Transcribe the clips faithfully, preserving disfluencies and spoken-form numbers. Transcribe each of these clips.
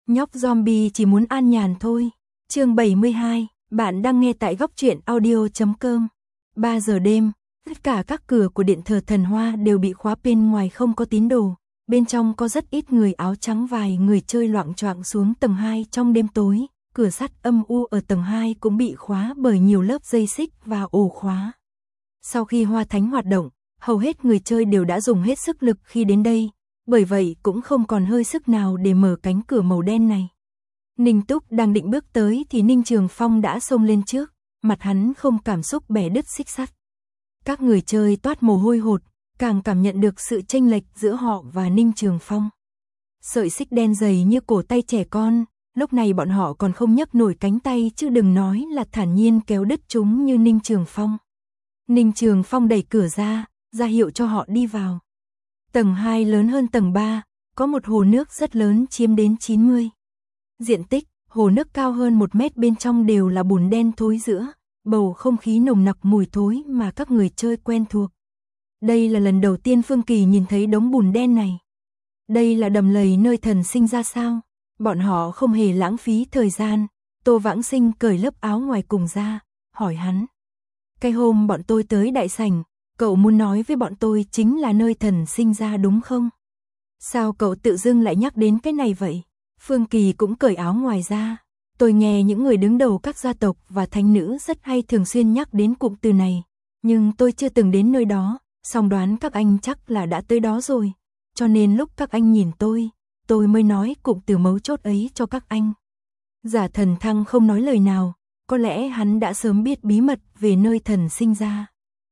Nhóc zombie chỉ muốn an nhàn thôi. Chương bảy mươi hai, bạn đang nghe tại góc truyện audio chấm com. ba giờ đêm, tất cả các cửa của điện thờ thần Hoa đều bị khóa, bên ngoài không có tín đồ, bên trong có rất ít người áo trắng, vài người chơi loạng choạng xuống tầng hai trong đêm tối. Cửa sắt âm u ở tầng hai cũng bị khóa bởi nhiều lớp dây xích và ổ khóa. Sau khi Hoa Thánh hoạt động, hầu hết người chơi đều đã dùng hết sức lực khi đến đây, bởi vậy cũng không còn hơi sức nào để mở cánh cửa màu đen này. Ninh Túc đang định bước tới thì Ninh Trường Phong đã xông lên trước, mặt hắn không cảm xúc bẻ đứt xích sắt. Các người chơi toát mồ hôi hột, càng cảm nhận được sự chênh lệch giữa họ và Ninh Trường Phong. Sợi xích đen dày như cổ tay trẻ con, lúc này bọn họ còn không nhấc nổi cánh tay chứ đừng nói là thản nhiên kéo đứt chúng như Ninh Trường Phong. Ninh Trường Phong đẩy cửa ra, ra hiệu cho họ đi vào. Tầng hai lớn hơn tầng ba, có một hồ nước rất lớn chiếm đến chín mươi diện tích, hồ nước cao hơn một mét, bên trong đều là bùn đen thối rữa, bầu không khí nồng nặc mùi thối mà các người chơi quen thuộc. Đây là lần đầu tiên Phương Kỳ nhìn thấy đống bùn đen này. Đây là đầm lầy nơi thần sinh ra sao? Bọn họ không hề lãng phí thời gian. Tô Vãng Sinh cởi lớp áo ngoài cùng ra, hỏi hắn. Cái hôm bọn tôi tới đại sảnh, cậu muốn nói với bọn tôi chính là nơi thần sinh ra đúng không? Sao cậu tự dưng lại nhắc đến cái này vậy? Phương Kỳ cũng cởi áo ngoài ra. Tôi nghe những người đứng đầu các gia tộc và thánh nữ rất hay thường xuyên nhắc đến cụm từ này, nhưng tôi chưa từng đến nơi đó, song đoán các anh chắc là đã tới đó rồi, cho nên lúc các anh nhìn tôi, tôi mới nói cụm từ mấu chốt ấy cho các anh. Giả Thần Thăng không nói lời nào, có lẽ hắn đã sớm biết bí mật về nơi thần sinh ra.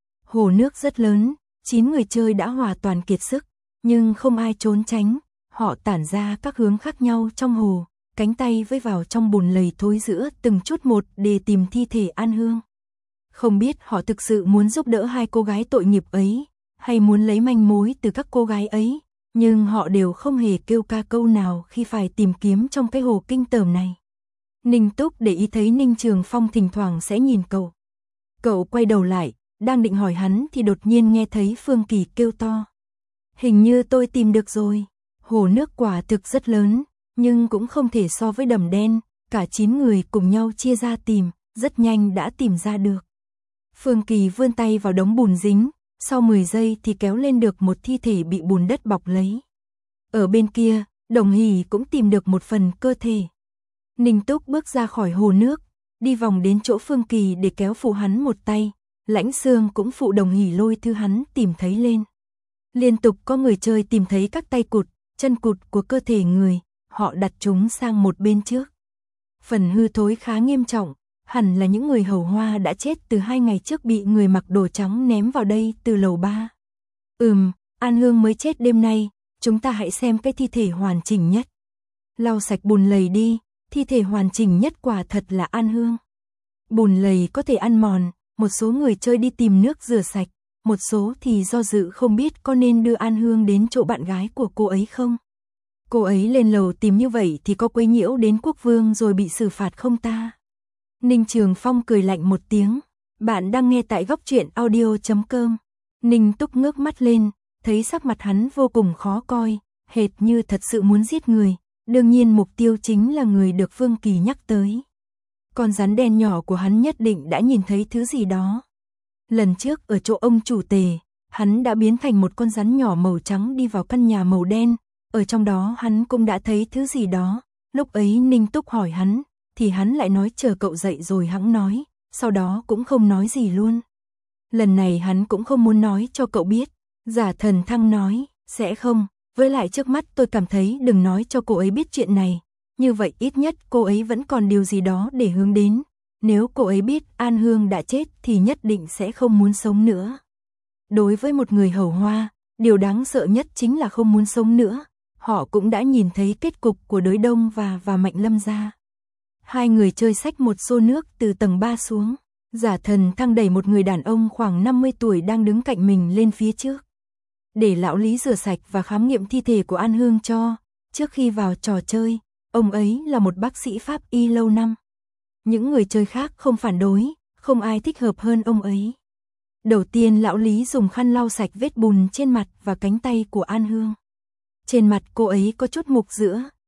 Hồ nước rất lớn, chín người chơi đã hòa toàn kiệt sức, nhưng không ai trốn tránh, họ tản ra các hướng khác nhau trong hồ, cánh tay vây vào trong bùn lầy thối rữa từng chút một để tìm thi thể An Hương. Không biết họ thực sự muốn giúp đỡ hai cô gái tội nghiệp ấy, hay muốn lấy manh mối từ các cô gái ấy, nhưng họ đều không hề kêu ca câu nào khi phải tìm kiếm trong cái hồ kinh tởm này. Ninh Túc để ý thấy Ninh Trường Phong thỉnh thoảng sẽ nhìn cậu. Cậu quay đầu lại, đang định hỏi hắn thì đột nhiên nghe thấy Phương Kỳ kêu to. Hình như tôi tìm được rồi. Hồ nước quả thực rất lớn, nhưng cũng không thể so với đầm đen, cả chín người cùng nhau chia ra tìm, rất nhanh đã tìm ra được. Phương Kỳ vươn tay vào đống bùn dính, sau mười giây thì kéo lên được một thi thể bị bùn đất bọc lấy. Ở bên kia, Đồng Hỷ cũng tìm được một phần cơ thể. Ninh Túc bước ra khỏi hồ nước, đi vòng đến chỗ Phương Kỳ để kéo phụ hắn một tay, Lãnh Xương cũng phụ Đồng Hỷ lôi thứ hắn tìm thấy lên. Liên tục có người chơi tìm thấy các tay cụt, chân cụt của cơ thể người, họ đặt chúng sang một bên trước. Phần hư thối khá nghiêm trọng, hẳn là những người hầu Hoa đã chết từ hai ngày trước bị người mặc đồ trắng ném vào đây từ lầu ba. Ừm, An Hương mới chết đêm nay, chúng ta hãy xem cái thi thể hoàn chỉnh nhất. Lau sạch bùn lầy đi, thi thể hoàn chỉnh nhất quả thật là An Hương. Bùn lầy có thể ăn mòn, một số người chơi đi tìm nước rửa sạch, một số thì do dự không biết có nên đưa An Hương đến chỗ bạn gái của cô ấy không. Cô ấy lên lầu tìm như vậy thì có quấy nhiễu đến quốc vương rồi bị xử phạt không ta? Ninh Trường Phong cười lạnh một tiếng. Bạn đang nghe tại góc truyện audio chấm com. Ninh Túc ngước mắt lên, thấy sắc mặt hắn vô cùng khó coi, hệt như thật sự muốn giết người. Đương nhiên mục tiêu chính là người được Phương Kỳ nhắc tới. Con rắn đen nhỏ của hắn nhất định đã nhìn thấy thứ gì đó. Lần trước ở chỗ ông chủ Tề, hắn đã biến thành một con rắn nhỏ màu trắng đi vào căn nhà màu đen. Ở trong đó hắn cũng đã thấy thứ gì đó. Lúc ấy Ninh Túc hỏi hắn, thì hắn lại nói chờ cậu dậy rồi hẵng nói, sau đó cũng không nói gì luôn. Lần này hắn cũng không muốn nói cho cậu biết. Giả Thần Thăng nói, sẽ không, với lại trước mắt tôi cảm thấy đừng nói cho cô ấy biết chuyện này. Như vậy ít nhất cô ấy vẫn còn điều gì đó để hướng đến. Nếu cô ấy biết An Hương đã chết thì nhất định sẽ không muốn sống nữa. Đối với một người hầu Hoa, điều đáng sợ nhất chính là không muốn sống nữa. Họ cũng đã nhìn thấy kết cục của Đới Đông và và Mạnh Lâm gia. Hai người chơi xách một xô nước từ tầng ba xuống. Giả Thần Thăng đẩy một người đàn ông khoảng năm mươi tuổi đang đứng cạnh mình lên phía trước. Để lão Lý rửa sạch và khám nghiệm thi thể của An Hương cho. Trước khi vào trò chơi, ông ấy là một bác sĩ pháp y lâu năm. Những người chơi khác không phản đối, không ai thích hợp hơn ông ấy. Đầu tiên lão Lý dùng khăn lau sạch vết bùn trên mặt và cánh tay của An Hương. Trên mặt cô ấy có chút mục rữa,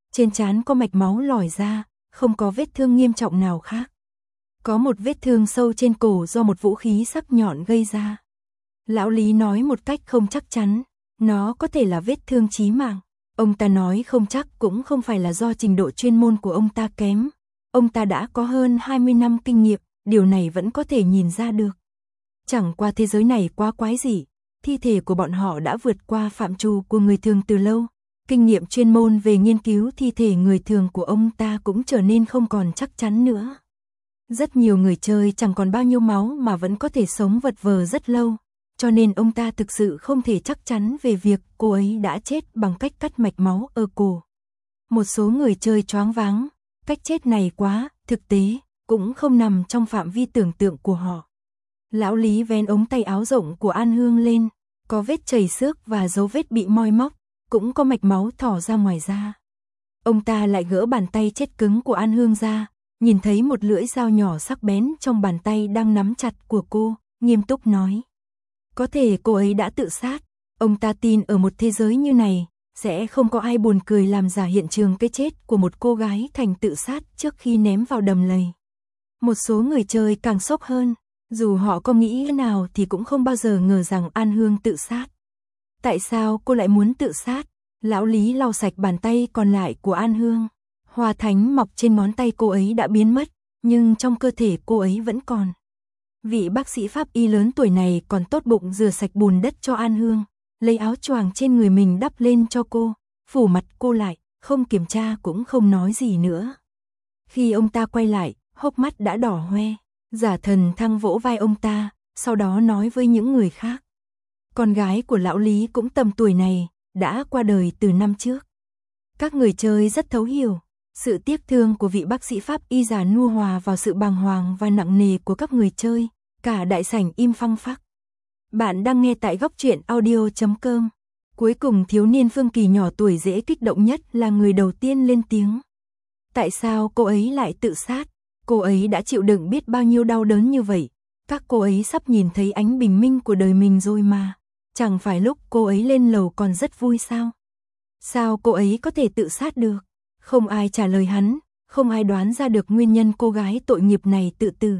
trên trán có mạch máu lòi ra, không có vết thương nghiêm trọng nào khác. Có một vết thương sâu trên cổ do một vũ khí sắc nhọn gây ra. Lão Lý nói một cách không chắc chắn, nó có thể là vết thương chí mạng. Ông ta nói không chắc cũng không phải là do trình độ chuyên môn của ông ta kém. Ông ta đã có hơn hai mươi năm kinh nghiệm, điều này vẫn có thể nhìn ra được. Chẳng qua thế giới này quá quái dị, thi thể của bọn họ đã vượt qua phạm trù của người thường từ lâu. Kinh nghiệm chuyên môn về nghiên cứu thi thể người thường của ông ta cũng trở nên không còn chắc chắn nữa. Rất nhiều người chơi chẳng còn bao nhiêu máu mà vẫn có thể sống vật vờ rất lâu, cho nên ông ta thực sự không thể chắc chắn về việc cô ấy đã chết bằng cách cắt mạch máu ở cổ. Một số người chơi choáng váng, cách chết này quá, thực tế, cũng không nằm trong phạm vi tưởng tượng của họ. Lão Lý vén ống tay áo rộng của An Hương lên, có vết chảy xước và dấu vết bị moi móc, cũng có mạch máu thỏ ra ngoài da. Ông ta lại gỡ bàn tay chết cứng của An Hương ra, nhìn thấy một lưỡi dao nhỏ sắc bén trong bàn tay đang nắm chặt của cô, nghiêm túc nói. Có thể cô ấy đã tự sát, ông ta tin ở một thế giới như này, sẽ không có ai buồn cười làm giả hiện trường cái chết của một cô gái thành tự sát trước khi ném vào đầm lầy. Một số người chơi càng sốc hơn, dù họ có nghĩ thế nào thì cũng không bao giờ ngờ rằng An Hương tự sát. Tại sao cô lại muốn tự sát? Lão Lý lau sạch bàn tay còn lại của An Hương. Hoa thánh mọc trên ngón tay cô ấy đã biến mất, nhưng trong cơ thể cô ấy vẫn còn. Vị bác sĩ pháp y lớn tuổi này còn tốt bụng rửa sạch bùn đất cho An Hương, lấy áo choàng trên người mình đắp lên cho cô, phủ mặt cô lại, không kiểm tra cũng không nói gì nữa. Khi ông ta quay lại, hốc mắt đã đỏ hoe, giả thần thăng vỗ vai ông ta, sau đó nói với những người khác. Con gái của lão Lý cũng tầm tuổi này, đã qua đời từ năm trước. Các người chơi rất thấu hiểu, sự tiếc thương của vị bác sĩ pháp y già nua hòa vào sự bàng hoàng và nặng nề của các người chơi, cả đại sảnh im phăng phắc. Bạn đang nghe tại góc truyện audio chấm com. Cuối cùng thiếu niên Phương Kỳ nhỏ tuổi dễ kích động nhất là người đầu tiên lên tiếng. Tại sao cô ấy lại tự sát? Cô ấy đã chịu đựng biết bao nhiêu đau đớn như vậy. Các cô ấy sắp nhìn thấy ánh bình minh của đời mình rồi mà. Chẳng phải lúc cô ấy lên lầu còn rất vui sao? Sao cô ấy có thể tự sát được? Không ai trả lời hắn, không ai đoán ra được nguyên nhân cô gái tội nghiệp này tự tử.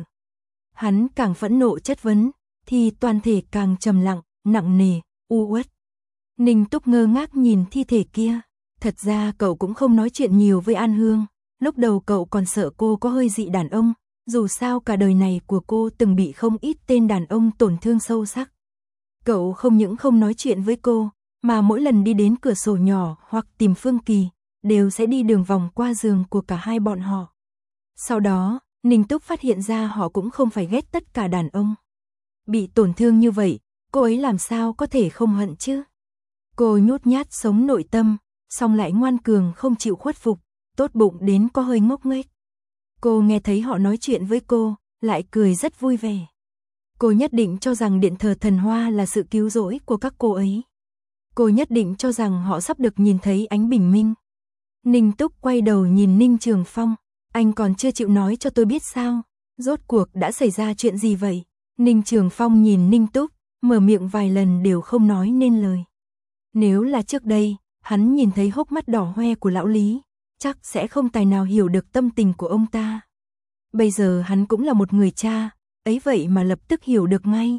Hắn càng phẫn nộ chất vấn, thì toàn thể càng trầm lặng, nặng nề, u uất. Ninh Túc ngơ ngác nhìn thi thể kia. Thật ra cậu cũng không nói chuyện nhiều với An Hương. Lúc đầu cậu còn sợ cô có hơi dị đàn ông, dù sao cả đời này của cô từng bị không ít tên đàn ông tổn thương sâu sắc. Cậu không những không nói chuyện với cô, mà mỗi lần đi đến cửa sổ nhỏ hoặc tìm Phương Kỳ, đều sẽ đi đường vòng qua giường của cả hai bọn họ. Sau đó, Ninh Túc phát hiện ra họ cũng không phải ghét tất cả đàn ông. Bị tổn thương như vậy, cô ấy làm sao có thể không hận chứ? Cô nhút nhát sống nội tâm, song lại ngoan cường không chịu khuất phục, tốt bụng đến có hơi ngốc nghếch. Cô nghe thấy họ nói chuyện với cô, lại cười rất vui vẻ. Cô nhất định cho rằng điện thờ thần hoa là sự cứu rỗi của các cô ấy. Cô nhất định cho rằng họ sắp được nhìn thấy ánh bình minh. Ninh Túc quay đầu nhìn Ninh Trường Phong. Anh còn chưa chịu nói cho tôi biết sao? Rốt cuộc đã xảy ra chuyện gì vậy? Ninh Trường Phong nhìn Ninh Túc, mở miệng vài lần đều không nói nên lời. Nếu là trước đây, hắn nhìn thấy hốc mắt đỏ hoe của lão Lý, chắc sẽ không tài nào hiểu được tâm tình của ông ta. Bây giờ hắn cũng là một người cha, ấy vậy mà lập tức hiểu được ngay.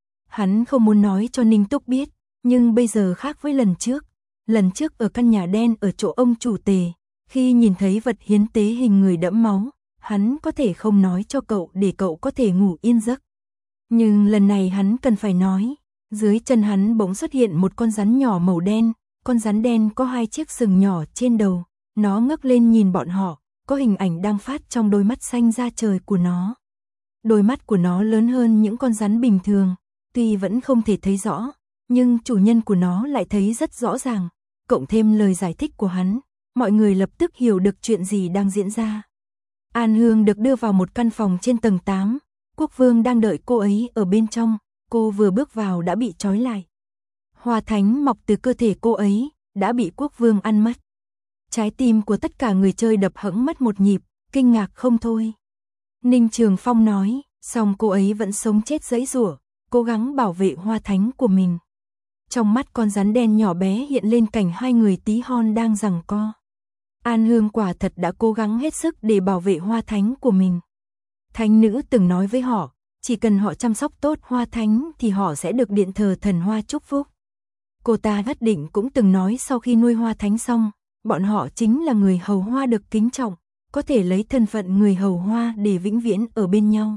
Hắn không muốn nói cho Ninh Túc biết, nhưng bây giờ khác với lần trước. Lần trước ở căn nhà đen ở chỗ ông chủ Tề, khi nhìn thấy vật hiến tế hình người đẫm máu, hắn có thể không nói cho cậu để cậu có thể ngủ yên giấc. Nhưng lần này hắn cần phải nói. Dưới chân hắn bỗng xuất hiện một con rắn nhỏ màu đen, con rắn đen có hai chiếc sừng nhỏ trên đầu, nó ngước lên nhìn bọn họ, có hình ảnh đang phát trong đôi mắt xanh da trời của nó. Đôi mắt của nó lớn hơn những con rắn bình thường, tuy vẫn không thể thấy rõ, nhưng chủ nhân của nó lại thấy rất rõ ràng, cộng thêm lời giải thích của hắn, mọi người lập tức hiểu được chuyện gì đang diễn ra. An Hương được đưa vào một căn phòng trên tầng tám, Quốc Vương đang đợi cô ấy ở bên trong, cô vừa bước vào đã bị trói lại. Hoa thánh mọc từ cơ thể cô ấy, đã bị Quốc Vương ăn mất. Trái tim của tất cả người chơi đập hẫng mất một nhịp, kinh ngạc không thôi. Ninh Trường Phong nói, song cô ấy vẫn sống chết giãy giụa, cố gắng bảo vệ hoa thánh của mình. Trong mắt con rắn đen nhỏ bé hiện lên cảnh hai người tí hon đang giằng co. An Hương quả thật đã cố gắng hết sức để bảo vệ hoa thánh của mình. Thánh nữ từng nói với họ, chỉ cần họ chăm sóc tốt hoa thánh thì họ sẽ được điện thờ thần hoa chúc phúc. Cô ta nhất định cũng từng nói sau khi nuôi hoa thánh xong, bọn họ chính là người hầu hoa được kính trọng, có thể lấy thân phận người hầu hoa để vĩnh viễn ở bên nhau.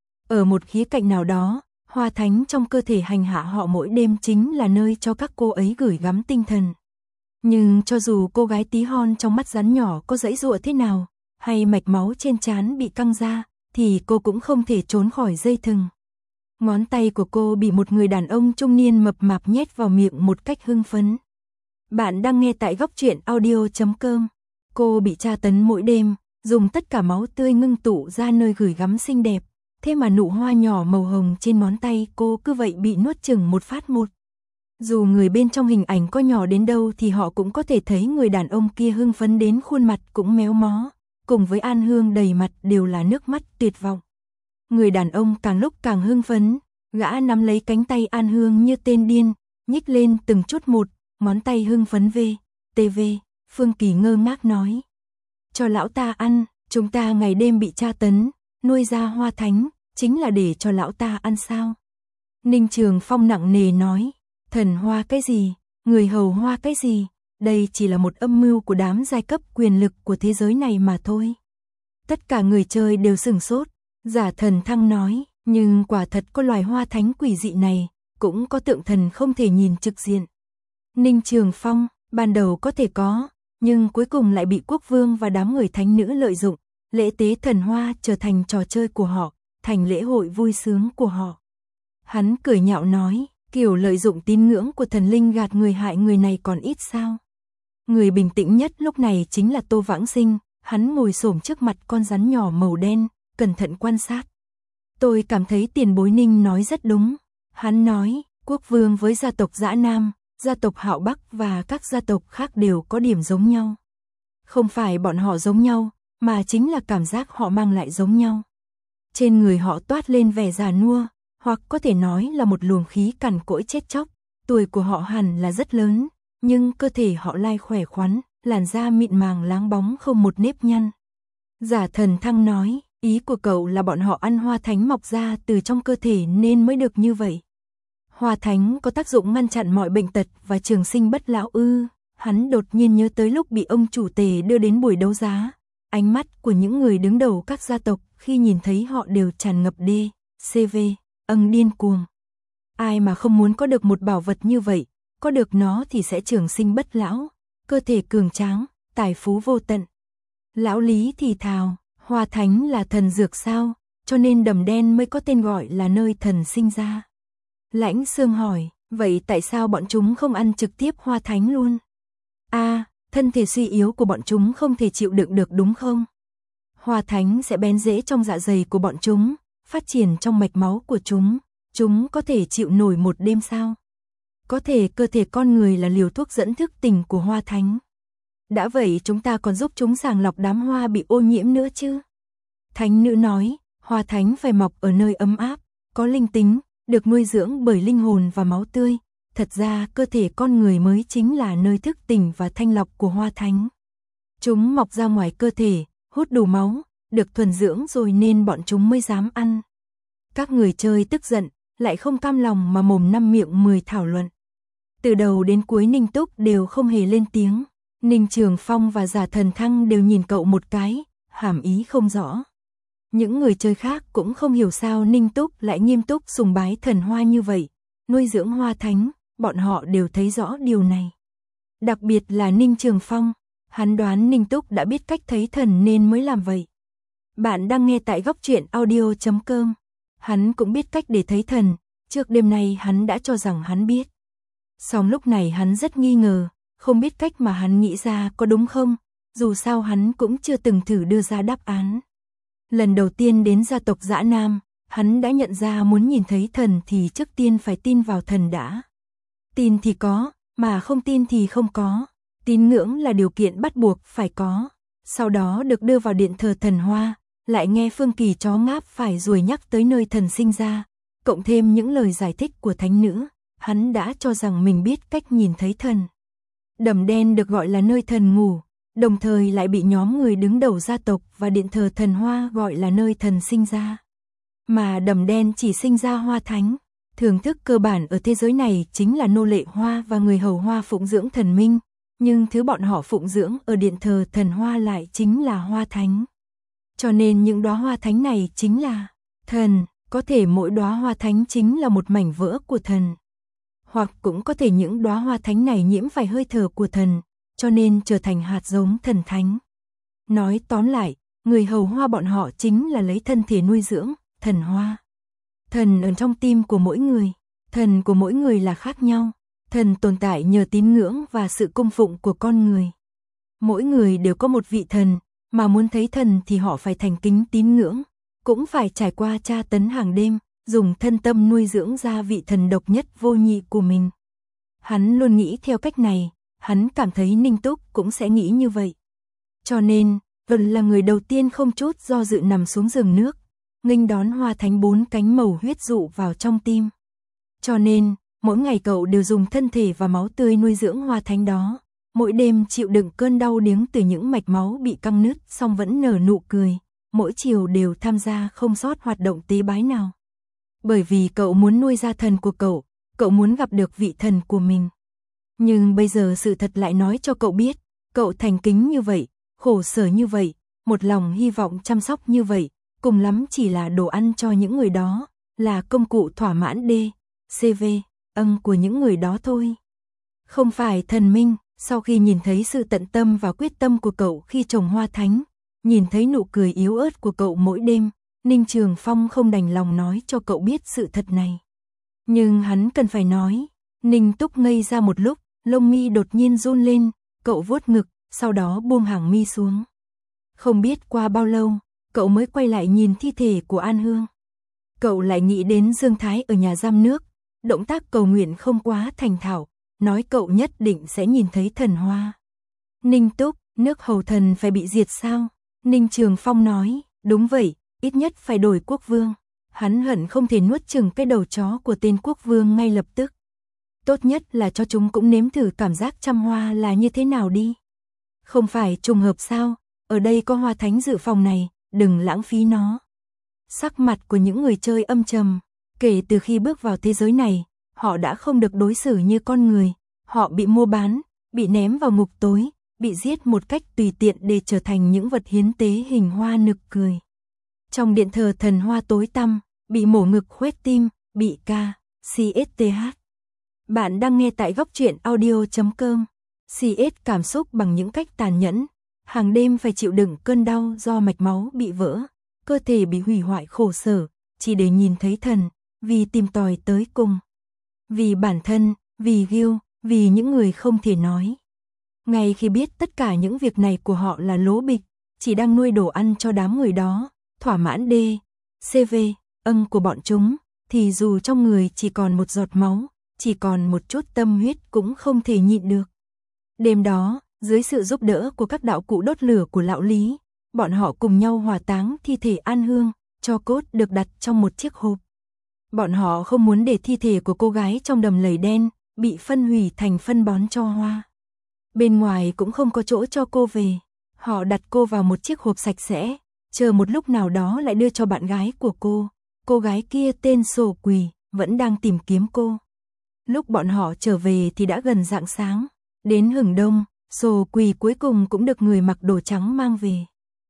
Ở một khía cạnh nào đó, hoa thánh trong cơ thể hành hạ họ mỗi đêm chính là nơi cho các cô ấy gửi gắm tinh thần. Nhưng cho dù cô gái tí hon trong mắt rắn nhỏ có giãy giụa thế nào, hay mạch máu trên trán bị căng ra, thì cô cũng không thể trốn khỏi dây thừng. Ngón tay của cô bị một người đàn ông trung niên mập mạp nhét vào miệng một cách hưng phấn. Bạn đang nghe tại góc truyện audio chấm com. Cô bị tra tấn mỗi đêm, dùng tất cả máu tươi ngưng tụ ra nơi gửi gắm xinh đẹp. Thế mà nụ hoa nhỏ màu hồng trên ngón tay cô cứ vậy bị nuốt chửng một phát một. Dù người bên trong hình ảnh có nhỏ đến đâu thì họ cũng có thể thấy người đàn ông kia hưng phấn đến khuôn mặt cũng méo mó, cùng với An Hương đầy mặt đều là nước mắt tuyệt vọng. Người đàn ông càng lúc càng hưng phấn, gã nắm lấy cánh tay An Hương như tên điên, nhích lên từng chút một, ngón tay hưng phấn về, tê vê, Phương Kỳ ngơ ngác nói. Cho lão ta ăn, chúng ta ngày đêm bị tra tấn, nuôi ra hoa thánh, chính là để cho lão ta ăn sao? Ninh Trường Phong nặng nề nói, thần hoa cái gì, người hầu hoa cái gì, đây chỉ là một âm mưu của đám giai cấp quyền lực của thế giới này mà thôi. Tất cả người chơi đều sửng sốt, Giả Thần Thăng nói, nhưng quả thật có loài hoa thánh quỷ dị này, cũng có tượng thần không thể nhìn trực diện. Ninh Trường Phong, ban đầu có thể có, nhưng cuối cùng lại bị quốc vương và đám người thánh nữ lợi dụng, lễ tế thần hoa trở thành trò chơi của họ, thành lễ hội vui sướng của họ. Hắn cười nhạo nói, kiểu lợi dụng tín ngưỡng của thần linh gạt người hại người này còn ít sao. Người bình tĩnh nhất lúc này chính là Tô Vãng Sinh, hắn ngồi xổm trước mặt con rắn nhỏ màu đen, cẩn thận quan sát. Tôi cảm thấy tiền bối Ninh nói rất đúng. Hắn nói, quốc vương với gia tộc Dã Nam, gia tộc Hạo Bắc và các gia tộc khác đều có điểm giống nhau. Không phải bọn họ giống nhau, mà chính là cảm giác họ mang lại giống nhau. Trên người họ toát lên vẻ già nua, hoặc có thể nói là một luồng khí cằn cỗi chết chóc. Tuổi của họ hẳn là rất lớn, nhưng cơ thể họ lai khỏe khoắn, làn da mịn màng láng bóng không một nếp nhăn. Giả Thần Thăng nói, ý của cậu là bọn họ ăn hoa thánh mọc ra từ trong cơ thể nên mới được như vậy. Hoa thánh có tác dụng ngăn chặn mọi bệnh tật và trường sinh bất lão ư. Hắn đột nhiên nhớ tới lúc bị ông chủ tề đưa đến buổi đấu giá. Ánh mắt của những người đứng đầu các gia tộc khi nhìn thấy họ đều tràn ngập đê, xê vê, âng điên cuồng. Ai mà không muốn có được một bảo vật như vậy, có được nó thì sẽ trường sinh bất lão, cơ thể cường tráng, tài phú vô tận. Lão Lý thì thào, hoa thánh là thần dược sao, cho nên Đầm Đen mới có tên gọi là nơi thần sinh ra. Lãnh Sương hỏi, vậy tại sao bọn chúng không ăn trực tiếp hoa thánh luôn? A, à, thân thể suy yếu của bọn chúng không thể chịu đựng được đúng không? Hoa thánh sẽ bén rễ trong dạ dày của bọn chúng, phát triển trong mạch máu của chúng, chúng có thể chịu nổi một đêm sao? Có thể cơ thể con người là liều thuốc dẫn thức tỉnh của hoa thánh. Đã vậy chúng ta còn giúp chúng sàng lọc đám hoa bị ô nhiễm nữa chứ? Thánh nữ nói, hoa thánh phải mọc ở nơi ấm áp, có linh tính, được nuôi dưỡng bởi linh hồn và máu tươi. Thật ra cơ thể con người mới chính là nơi thức tỉnh và thanh lọc của hoa thánh. Chúng mọc ra ngoài cơ thể, hút đủ máu, được thuần dưỡng rồi nên bọn chúng mới dám ăn. Các người chơi tức giận, lại không cam lòng mà mồm năm miệng mười thảo luận. Từ đầu đến cuối Ninh Túc đều không hề lên tiếng. Ninh Trường Phong và Giả Thần Thăng đều nhìn cậu một cái, hàm ý không rõ. Những người chơi khác cũng không hiểu sao Ninh Túc lại nghiêm túc sùng bái thần hoa như vậy, nuôi dưỡng hoa thánh, bọn họ đều thấy rõ điều này. Đặc biệt là Ninh Trường Phong, hắn đoán Ninh Túc đã biết cách thấy thần nên mới làm vậy. Bạn đang nghe tại góc truyện audio chấm com. Hắn cũng biết cách để thấy thần, trước đêm nay hắn đã cho rằng hắn biết. Song lúc này hắn rất nghi ngờ, không biết cách mà hắn nghĩ ra có đúng không, dù sao hắn cũng chưa từng thử đưa ra đáp án. Lần đầu tiên đến gia tộc Dã Nam, hắn đã nhận ra muốn nhìn thấy thần thì trước tiên phải tin vào thần đã. Tin thì có, mà không tin thì không có. Tín ngưỡng là điều kiện bắt buộc phải có. Sau đó được đưa vào điện thờ thần hoa, lại nghe Phương Kỳ chó ngáp phải ruồi nhắc tới nơi thần sinh ra, cộng thêm những lời giải thích của thánh nữ, hắn đã cho rằng mình biết cách nhìn thấy thần. Đầm Đen được gọi là nơi thần ngủ, đồng thời lại bị nhóm người đứng đầu gia tộc và điện thờ thần hoa gọi là nơi thần sinh ra. Mà Đầm Đen chỉ sinh ra hoa thánh. Thưởng thức cơ bản ở thế giới này chính là nô lệ hoa và người hầu hoa phụng dưỡng thần minh, nhưng thứ bọn họ phụng dưỡng ở điện thờ thần hoa lại chính là hoa thánh. Cho nên những đóa hoa thánh này chính là thần, có thể mỗi đóa hoa thánh chính là một mảnh vỡ của thần. Hoặc cũng có thể những đóa hoa thánh này nhiễm phải hơi thở của thần, cho nên trở thành hạt giống thần thánh. Nói tóm lại, người hầu hoa bọn họ chính là lấy thân thể nuôi dưỡng thần hoa. Thần ở trong tim của mỗi người, thần của mỗi người là khác nhau, thần tồn tại nhờ tín ngưỡng và sự cung phụng của con người. Mỗi người đều có một vị thần, mà muốn thấy thần thì họ phải thành kính tín ngưỡng, cũng phải trải qua tra tấn hàng đêm, dùng thân tâm nuôi dưỡng ra vị thần độc nhất vô nhị của mình. Hắn luôn nghĩ theo cách này, hắn cảm thấy Ninh Túc cũng sẽ nghĩ như vậy. Cho nên, Vân là người đầu tiên không chút do dự nằm xuống giường nước, nghênh đón hoa thánh bốn cánh màu huyết dụ vào trong tim. Cho nên, mỗi ngày cậu đều dùng thân thể và máu tươi nuôi dưỡng hoa thánh đó, mỗi đêm chịu đựng cơn đau điếng từ những mạch máu bị căng nứt song vẫn nở nụ cười, mỗi chiều đều tham gia không sót hoạt động tế bái nào. Bởi vì cậu muốn nuôi ra thần của cậu, cậu muốn gặp được vị thần của mình. Nhưng bây giờ sự thật lại nói cho cậu biết, cậu thành kính như vậy, khổ sở như vậy, một lòng hy vọng chăm sóc như vậy, cùng lắm chỉ là đồ ăn cho những người đó, là công cụ thỏa mãn D, C V, ân của những người đó thôi. Không phải thần minh. Sau khi nhìn thấy sự tận tâm và quyết tâm của cậu khi trồng hoa thánh, nhìn thấy nụ cười yếu ớt của cậu mỗi đêm, Ninh Trường Phong không đành lòng nói cho cậu biết sự thật này. Nhưng hắn cần phải nói. Ninh Túc ngây ra một lúc, lông mi đột nhiên run lên, cậu vuốt ngực, sau đó buông hàng mi xuống. Không biết qua bao lâu, cậu mới quay lại nhìn thi thể của An Hương. Cậu lại nghĩ đến Dương Thái ở nhà giam nước, động tác cầu nguyện không quá thành thạo, nói cậu nhất định sẽ nhìn thấy thần hoa. Ninh Túc, nước hầu thần phải bị diệt sao? Ninh Trường Phong nói, đúng vậy, ít nhất phải đổi quốc vương. Hắn hận không thể nuốt chửng cái đầu chó của tên quốc vương ngay lập tức. Tốt nhất là cho chúng cũng nếm thử cảm giác trăm hoa là như thế nào đi. Không phải trùng hợp sao, ở đây có hoa thánh dự phòng này, đừng lãng phí nó. Sắc mặt của những người chơi âm trầm, kể từ khi bước vào thế giới này, họ đã không được đối xử như con người, họ bị mua bán, bị ném vào ngục tối, bị giết một cách tùy tiện để trở thành những vật hiến tế hình hoa nực cười. Trong điện thờ thần hoa tối tăm, bị mổ ngực khoét tim, bị ca, xê ét tê hát. Bạn đang nghe tại góc truyện audio chấm com. xê ét cảm xúc bằng những cách tàn nhẫn, hàng đêm phải chịu đựng cơn đau do mạch máu bị vỡ, cơ thể bị hủy hoại khổ sở, chỉ để nhìn thấy thần, vì tìm tòi tới cùng. Vì bản thân, vì Gil, vì những người không thể nói. Ngay khi biết tất cả những việc này của họ là lố bịch, chỉ đang nuôi đồ ăn cho đám người đó, thỏa mãn D, C V, ân của bọn chúng, thì dù trong người chỉ còn một giọt máu, chỉ còn một chút tâm huyết cũng không thể nhịn được. Đêm đó, dưới sự giúp đỡ của các đạo cụ đốt lửa của lão Lý, bọn họ cùng nhau hỏa táng thi thể An Hương, tro cốt được đặt trong một chiếc hộp. Bọn họ không muốn để thi thể của cô gái trong đầm lầy đen bị phân hủy thành phân bón cho hoa. Bên ngoài cũng không có chỗ cho cô về. Họ đặt cô vào một chiếc hộp sạch sẽ, chờ một lúc nào đó lại đưa cho bạn gái của cô. Cô gái kia tên Sổ Quỳ, vẫn đang tìm kiếm cô. Lúc bọn họ trở về thì đã gần rạng sáng. Đến hừng đông, Sổ Quỳ cuối cùng cũng được người mặc đồ trắng mang về.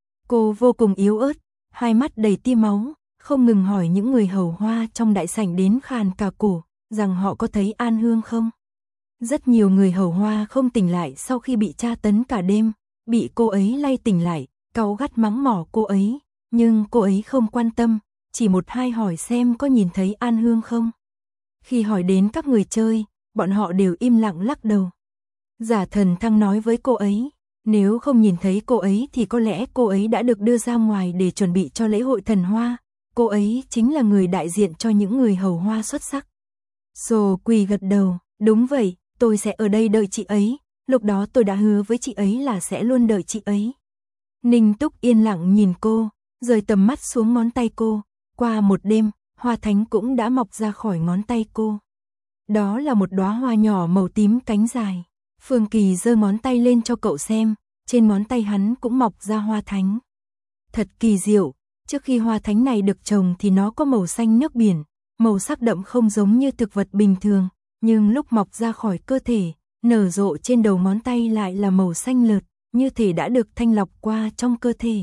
Cô vô cùng yếu ớt, hai mắt đầy tia máu, không ngừng hỏi những người hầu hoa trong đại sảnh đến khàn cả cổ, rằng họ có thấy An Hương không. Rất nhiều người hầu hoa không tỉnh lại sau khi bị tra tấn cả đêm, bị cô ấy lay tỉnh lại, cáu gắt mắng mỏ cô ấy, nhưng cô ấy không quan tâm, chỉ một hai hỏi xem có nhìn thấy An Hương không. Khi hỏi đến các người chơi, bọn họ đều im lặng lắc đầu. Giả Thần Thăng nói với cô ấy, nếu không nhìn thấy cô ấy thì có lẽ cô ấy đã được đưa ra ngoài để chuẩn bị cho lễ hội thần hoa. Cô ấy chính là người đại diện cho những người hầu hoa xuất sắc. Sổ Quỳ gật đầu, đúng vậy, tôi sẽ ở đây đợi chị ấy, lúc đó tôi đã hứa với chị ấy là sẽ luôn đợi chị ấy. Ninh Túc yên lặng nhìn cô, rời tầm mắt xuống ngón tay cô, qua một đêm, hoa thánh cũng đã mọc ra khỏi ngón tay cô. Đó là một đóa hoa nhỏ màu tím cánh dài. Phương Kỳ giơ ngón tay lên cho cậu xem, trên ngón tay hắn cũng mọc ra hoa thánh. Thật kỳ diệu, trước khi hoa thánh này được trồng thì nó có màu xanh nước biển, màu sắc đậm không giống như thực vật bình thường, nhưng lúc mọc ra khỏi cơ thể, nở rộ trên đầu ngón tay lại là màu xanh lợt, như thể đã được thanh lọc qua trong cơ thể.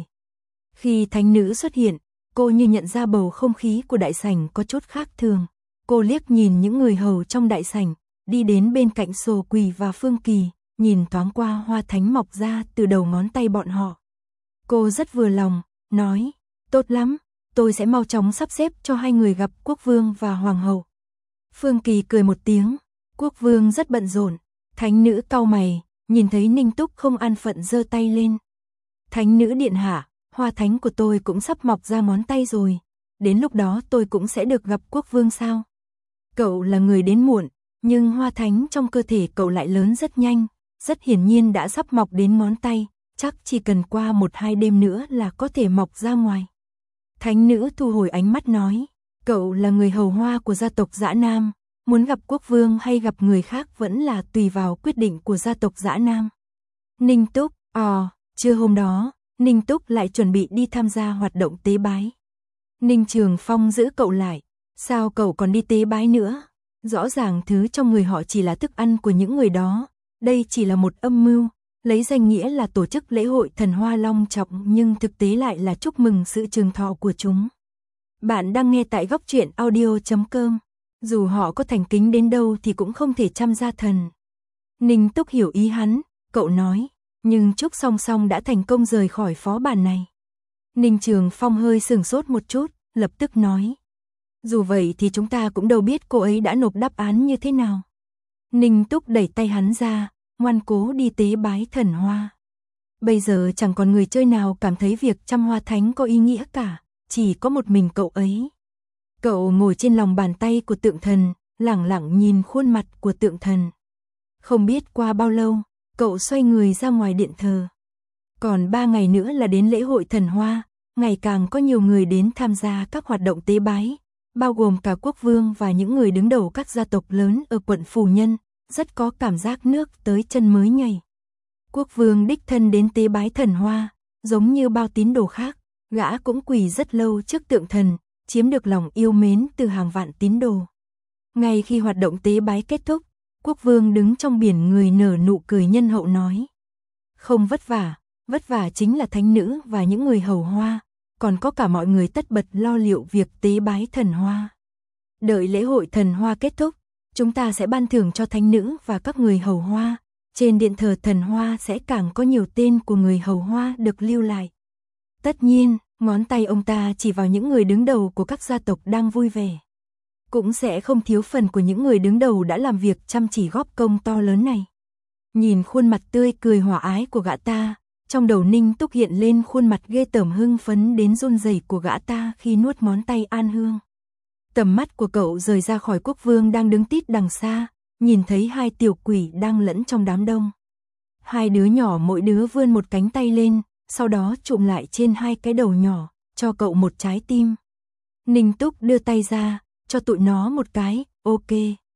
Khi thánh nữ xuất hiện, cô như nhận ra bầu không khí của đại sảnh có chút khác thường. Cô liếc nhìn những người hầu trong đại sảnh, đi đến bên cạnh Sồ Quỳ và Phương Kỳ, nhìn thoáng qua hoa thánh mọc ra từ đầu ngón tay bọn họ. Cô rất vừa lòng, nói, tốt lắm, tôi sẽ mau chóng sắp xếp cho hai người gặp quốc vương và hoàng hậu. Phương Kỳ cười một tiếng, quốc vương rất bận rộn. Thánh nữ cau mày, nhìn thấy Ninh Túc không an phận giơ tay lên. Thánh nữ điện hạ, hoa thánh của tôi cũng sắp mọc ra ngón tay rồi, đến lúc đó tôi cũng sẽ được gặp quốc vương sao? Cậu là người đến muộn, nhưng hoa thánh trong cơ thể cậu lại lớn rất nhanh, rất hiển nhiên đã sắp mọc đến ngón tay, chắc chỉ cần qua một hai đêm nữa là có thể mọc ra ngoài. Thánh nữ thu hồi ánh mắt nói, cậu là người hầu hoa của gia tộc Dã Nam, muốn gặp quốc vương hay gặp người khác vẫn là tùy vào quyết định của gia tộc Dã Nam. Ninh Túc, ờ, trưa hôm đó, Ninh Túc lại chuẩn bị đi tham gia hoạt động tế bái. Ninh Trường Phong giữ cậu lại, sao cậu còn đi tế bái nữa? Rõ ràng thứ trong người họ chỉ là thức ăn của những người đó, đây chỉ là một âm mưu, lấy danh nghĩa là tổ chức lễ hội thần hoa long trọng nhưng thực tế lại là chúc mừng sự trường thọ của chúng. Bạn đang nghe tại góc truyện audio chấm com. Dù họ có thành kính đến đâu thì cũng không thể chăm gia thần. Ninh Túc hiểu ý hắn, cậu nói, nhưng Trúc Song Song đã thành công rời khỏi phó bản này. Ninh Trường Phong hơi sửng sốt một chút, lập tức nói, dù vậy thì chúng ta cũng đâu biết cô ấy đã nộp đáp án như thế nào. Ninh Túc đẩy tay hắn ra, ngoan cố đi tế bái thần hoa. Bây giờ chẳng còn người chơi nào cảm thấy việc chăm hoa thánh có ý nghĩa cả, chỉ có một mình cậu ấy. Cậu ngồi trên lòng bàn tay của tượng thần, lẳng lặng nhìn khuôn mặt của tượng thần. Không biết qua bao lâu, cậu xoay người ra ngoài điện thờ. Còn ba ngày nữa là đến lễ hội thần hoa, ngày càng có nhiều người đến tham gia các hoạt động tế bái, bao gồm cả quốc vương và những người đứng đầu các gia tộc lớn ở quận Phù Nhân, rất có cảm giác nước tới chân mới nhảy. Quốc vương đích thân đến tế bái thần hoa, giống như bao tín đồ khác, gã cũng quỳ rất lâu trước tượng thần, chiếm được lòng yêu mến từ hàng vạn tín đồ. Ngay khi hoạt động tế bái kết thúc, quốc vương đứng trong biển người nở nụ cười nhân hậu nói, không vất vả, vất vả chính là thánh nữ và những người hầu hoa, còn có cả mọi người tất bật lo liệu việc tế bái thần hoa. Đợi lễ hội thần hoa kết thúc, chúng ta sẽ ban thưởng cho thánh nữ và các người hầu hoa, trên điện thờ thần hoa sẽ càng có nhiều tên của người hầu hoa được lưu lại. Tất nhiên, ngón tay ông ta chỉ vào những người đứng đầu của các gia tộc đang vui vẻ. Cũng sẽ không thiếu phần của những người đứng đầu đã làm việc chăm chỉ góp công to lớn này. Nhìn khuôn mặt tươi cười hòa ái của gã ta, trong đầu Ninh Túc hiện lên khuôn mặt ghê tởm hưng phấn đến run rẩy của gã ta khi nuốt ngón tay an hương. Tầm mắt của cậu rời ra khỏi quốc vương đang đứng tít đằng xa, nhìn thấy hai tiểu quỷ đang lẫn trong đám đông. Hai đứa nhỏ mỗi đứa vươn một cánh tay lên, sau đó chụm lại trên hai cái đầu nhỏ, cho cậu một trái tim. Ninh Túc đưa tay ra, cho tụi nó một cái, ok.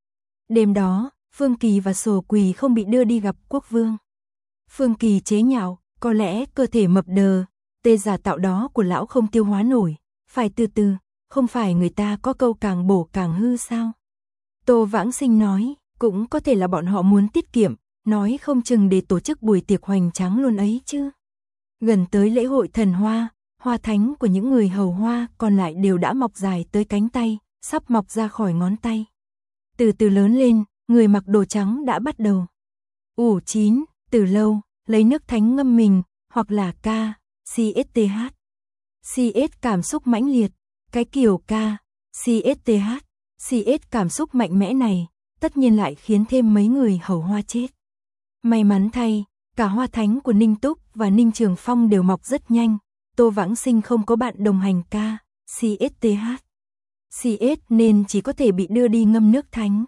Đêm đó, Phương Kỳ và Sồ Quỳ không bị đưa đi gặp quốc vương. Phương Kỳ chế nhạo, có lẽ cơ thể mập đờ, tê giả tạo đó của lão không tiêu hóa nổi, phải từ từ, không phải người ta có câu càng bổ càng hư sao. Tô Vãng Sinh nói, cũng có thể là bọn họ muốn tiết kiệm, nói không chừng để tổ chức buổi tiệc hoành tráng luôn ấy chứ. Gần tới lễ hội thần hoa, hoa thánh của những người hầu hoa còn lại đều đã mọc dài tới cánh tay, sắp mọc ra khỏi ngón tay. Từ từ lớn lên, người mặc đồ trắng đã bắt đầu ủ chín, từ lâu, lấy nước thánh ngâm mình, hoặc là ca, xê ét tê hát. xê ét cảm xúc mãnh liệt, cái kiểu ca, xê ét tê hát, xê ét cảm xúc mạnh mẽ này, tất nhiên lại khiến thêm mấy người hầu hoa chết. May mắn thay, cả hoa thánh của Ninh Túc và Ninh Trường Phong đều mọc rất nhanh, Tô Vãng Sinh không có bạn đồng hành ca, xê ét tê hát. xê ét nên chỉ có thể bị đưa đi ngâm nước thánh.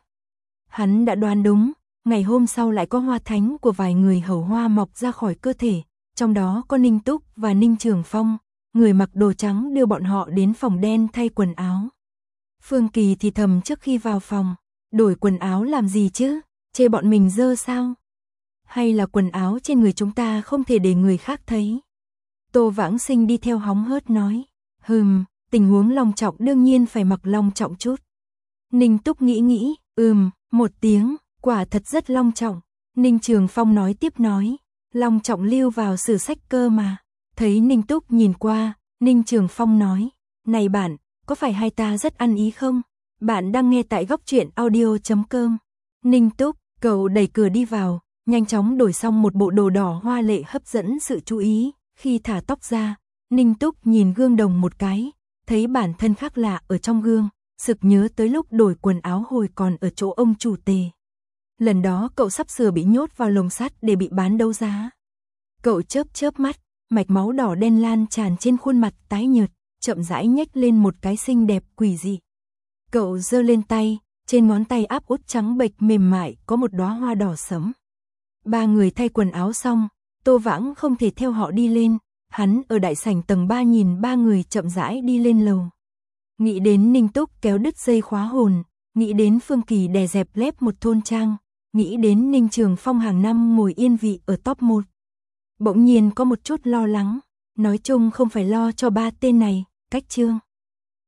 Hắn đã đoán đúng, ngày hôm sau lại có hoa thánh của vài người hầu hoa mọc ra khỏi cơ thể, trong đó có Ninh Túc và Ninh Trường Phong, người mặc đồ trắng đưa bọn họ đến phòng đen thay quần áo. Phương Kỳ thì thầm trước khi vào phòng, đổi quần áo làm gì chứ, chê bọn mình dơ sao? Hay là quần áo trên người chúng ta không thể để người khác thấy? Tô Vãng Sinh đi theo hóng hớt nói. Hừm, tình huống long trọng đương nhiên phải mặc long trọng chút. Ninh Túc nghĩ nghĩ, ừm, một tiếng, quả thật rất long trọng. Ninh Trường Phong nói tiếp nói, long trọng lưu vào sử sách cơ mà. Thấy Ninh Túc nhìn qua, Ninh Trường Phong nói, này bạn, có phải hai ta rất ăn ý không? Bạn đang nghe tại góc truyện audio chấm com. Ninh Túc, cậu đẩy cửa đi vào, nhanh chóng đổi xong một bộ đồ đỏ hoa lệ hấp dẫn sự chú ý. Khi thả tóc ra, Ninh Túc nhìn gương đồng một cái, thấy bản thân khác lạ ở trong gương, sực nhớ tới lúc đổi quần áo hồi còn ở chỗ ông chủ Tề. Lần đó cậu sắp sửa bị nhốt vào lồng sắt để bị bán đấu giá. Cậu chớp chớp mắt, mạch máu đỏ đen lan tràn trên khuôn mặt tái nhợt, chậm rãi nhếch lên một cái xinh đẹp quỷ dị. Cậu giơ lên tay, trên ngón tay áp út trắng bệch mềm mại có một đóa hoa đỏ sẫm. Ba người thay quần áo xong, Tô Vãng không thể theo họ đi lên, hắn ở đại sảnh tầng ba nhìn ba người chậm rãi đi lên lầu. Nghĩ đến Ninh Túc kéo đứt dây khóa hồn, nghĩ đến Phương Kỳ đè dẹp lép một thôn trang, nghĩ đến Ninh Trường Phong hàng năm ngồi yên vị ở top một. Bỗng nhiên có một chút lo lắng, nói chung không phải lo cho ba tên này, cách chương.